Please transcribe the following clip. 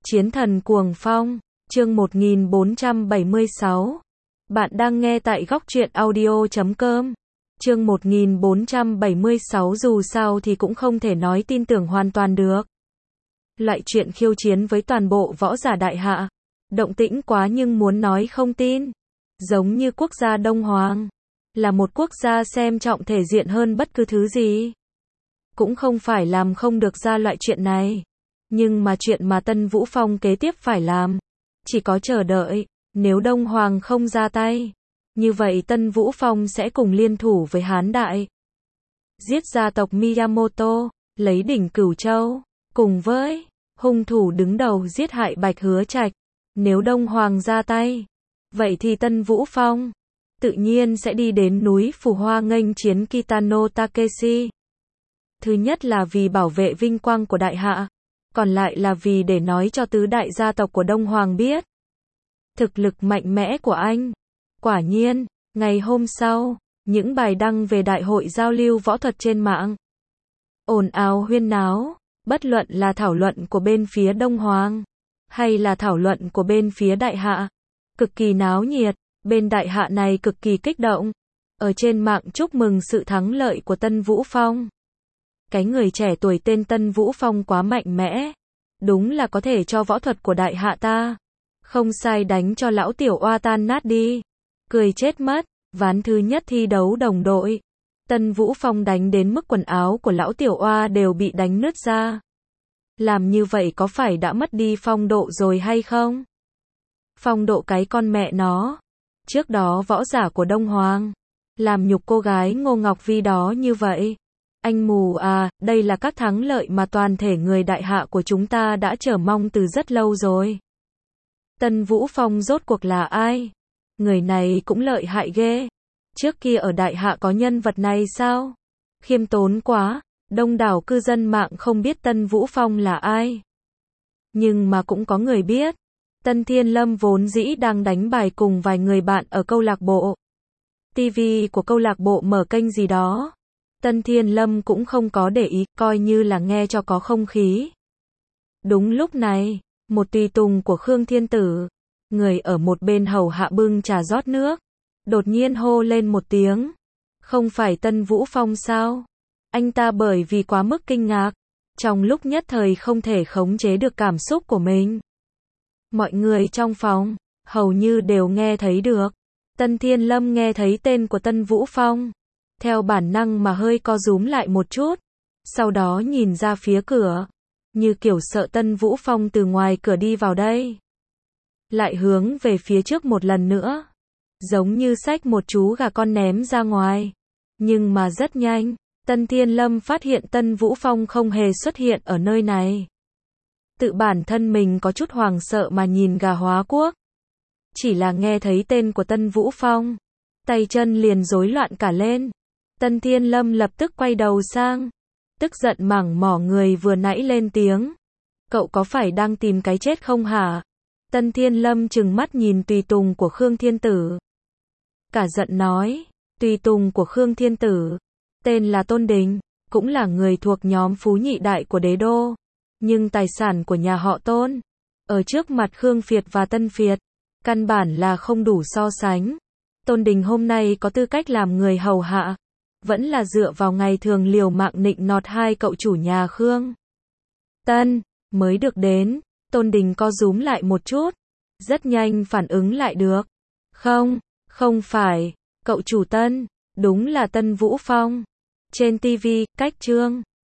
Chiến thần cuồng phong, chương 1476. Bạn đang nghe tại góc truyện audio.com. Chương 1476 dù sao thì cũng không thể nói tin tưởng hoàn toàn được. Loại chuyện khiêu chiến với toàn bộ võ giả đại hạ. Động tĩnh quá nhưng muốn nói không tin. Giống như quốc gia Đông Hoàng. Là một quốc gia xem trọng thể diện hơn bất cứ thứ gì. Cũng không phải làm không được ra loại chuyện này. Nhưng mà chuyện mà Tân Vũ Phong kế tiếp phải làm, chỉ có chờ đợi, nếu Đông Hoàng không ra tay, như vậy Tân Vũ Phong sẽ cùng liên thủ với Hán Đại. Giết gia tộc Miyamoto, lấy đỉnh Cửu Châu, cùng với hung thủ đứng đầu giết hại Bạch Hứa Trạch. Nếu Đông Hoàng ra tay, vậy thì Tân Vũ Phong tự nhiên sẽ đi đến núi Phù Hoa nghênh chiến Kitano Takeshi. Thứ nhất là vì bảo vệ vinh quang của đại hạ, còn lại là vì để nói cho tứ đại gia tộc của Đông Hoàng biết thực lực mạnh mẽ của anh. Quả nhiên, ngày hôm sau, những bài đăng về đại hội giao lưu võ thuật trên mạng ồn ào huyên náo, bất luận là thảo luận của bên phía Đông Hoàng hay là thảo luận của bên phía đại hạ, cực kỳ náo nhiệt. Bên đại hạ này cực kỳ kích động, ở trên mạng chúc mừng sự thắng lợi của Tân Vũ Phong. Cái người trẻ tuổi tên Tân Vũ Phong quá mạnh mẽ, đúng là có thể cho võ thuật của đại hạ ta không sai đánh cho lão tiểu oa tan nát đi. Cười chết mất. Ván thứ nhất thi đấu đồng đội, Tân Vũ Phong đánh đến mức quần áo của lão tiểu oa đều bị đánh nứt ra. Làm như vậy có phải đã mất đi phong độ rồi hay không? Phong độ cái con mẹ nó. Trước đó võ giả của Đông Hoàng làm nhục cô gái Ngô Ngọc Vi đó như vậy. Anh mù à, đây là các thắng lợi mà toàn thể người đại hạ của chúng ta đã chờ mong từ rất lâu rồi. Tân Vũ Phong rốt cuộc là ai? Người này cũng lợi hại ghê. Trước kia ở đại hạ có nhân vật này sao? Khiêm tốn quá, đông đảo cư dân mạng không biết Tân Vũ Phong là ai. Nhưng mà cũng có người biết. Tân Thiên Lâm vốn dĩ đang đánh bài cùng vài người bạn ở câu lạc bộ. TV của câu lạc bộ mở kênh gì đó. Tân Thiên Lâm cũng không có để ý, coi như là nghe cho có không khí. Đúng lúc này, một tùy tùng của Khương Thiên Tử, người ở một bên hầu hạ bưng trà rót nước, đột nhiên hô lên một tiếng. Không phải Tân Vũ Phong sao? Anh ta bởi vì quá mức kinh ngạc, trong lúc nhất thời không thể khống chế được cảm xúc của mình. Mọi người trong phòng, hầu như đều nghe thấy được. Tân Thiên Lâm nghe thấy tên của Tân Vũ Phong, theo bản năng mà hơi co rúm lại một chút, sau đó nhìn ra phía cửa, như kiểu sợ Tân Vũ Phong từ ngoài cửa đi vào đây. Lại hướng về phía trước một lần nữa, giống như xách một chú gà con ném ra ngoài. Nhưng mà rất nhanh, Tân Thiên Lâm phát hiện Tân Vũ Phong không hề xuất hiện ở nơi này. Tự bản thân mình có chút hoàng sợ mà nhìn gà hóa quốc. Chỉ là nghe thấy tên của Tân Vũ Phong, tay chân liền rối loạn cả lên. Tân Thiên Lâm lập tức quay đầu sang, tức giận mảng mỏ người vừa nãy lên tiếng. Cậu có phải đang tìm cái chết không hả? Tân Thiên Lâm trừng mắt nhìn tùy tùng của Khương Thiên Tử. Cả giận nói, tùy tùng của Khương Thiên Tử, tên là Tôn Đình, cũng là người thuộc nhóm phú nhị đại của đế đô. Nhưng tài sản của nhà họ Tôn, ở trước mặt Khương Phiệt và Tân Phiệt, căn bản là không đủ so sánh. Tôn Đình hôm nay có tư cách làm người hầu hạ, vẫn là dựa vào ngày thường liều mạng nịnh nọt hai cậu chủ nhà Khương Tân, mới được đến. Tôn Đình co rúm lại một chút, rất nhanh phản ứng lại được. Không phải, cậu chủ Tân, đúng là Tân Vũ Phong. Trên TV, cách chương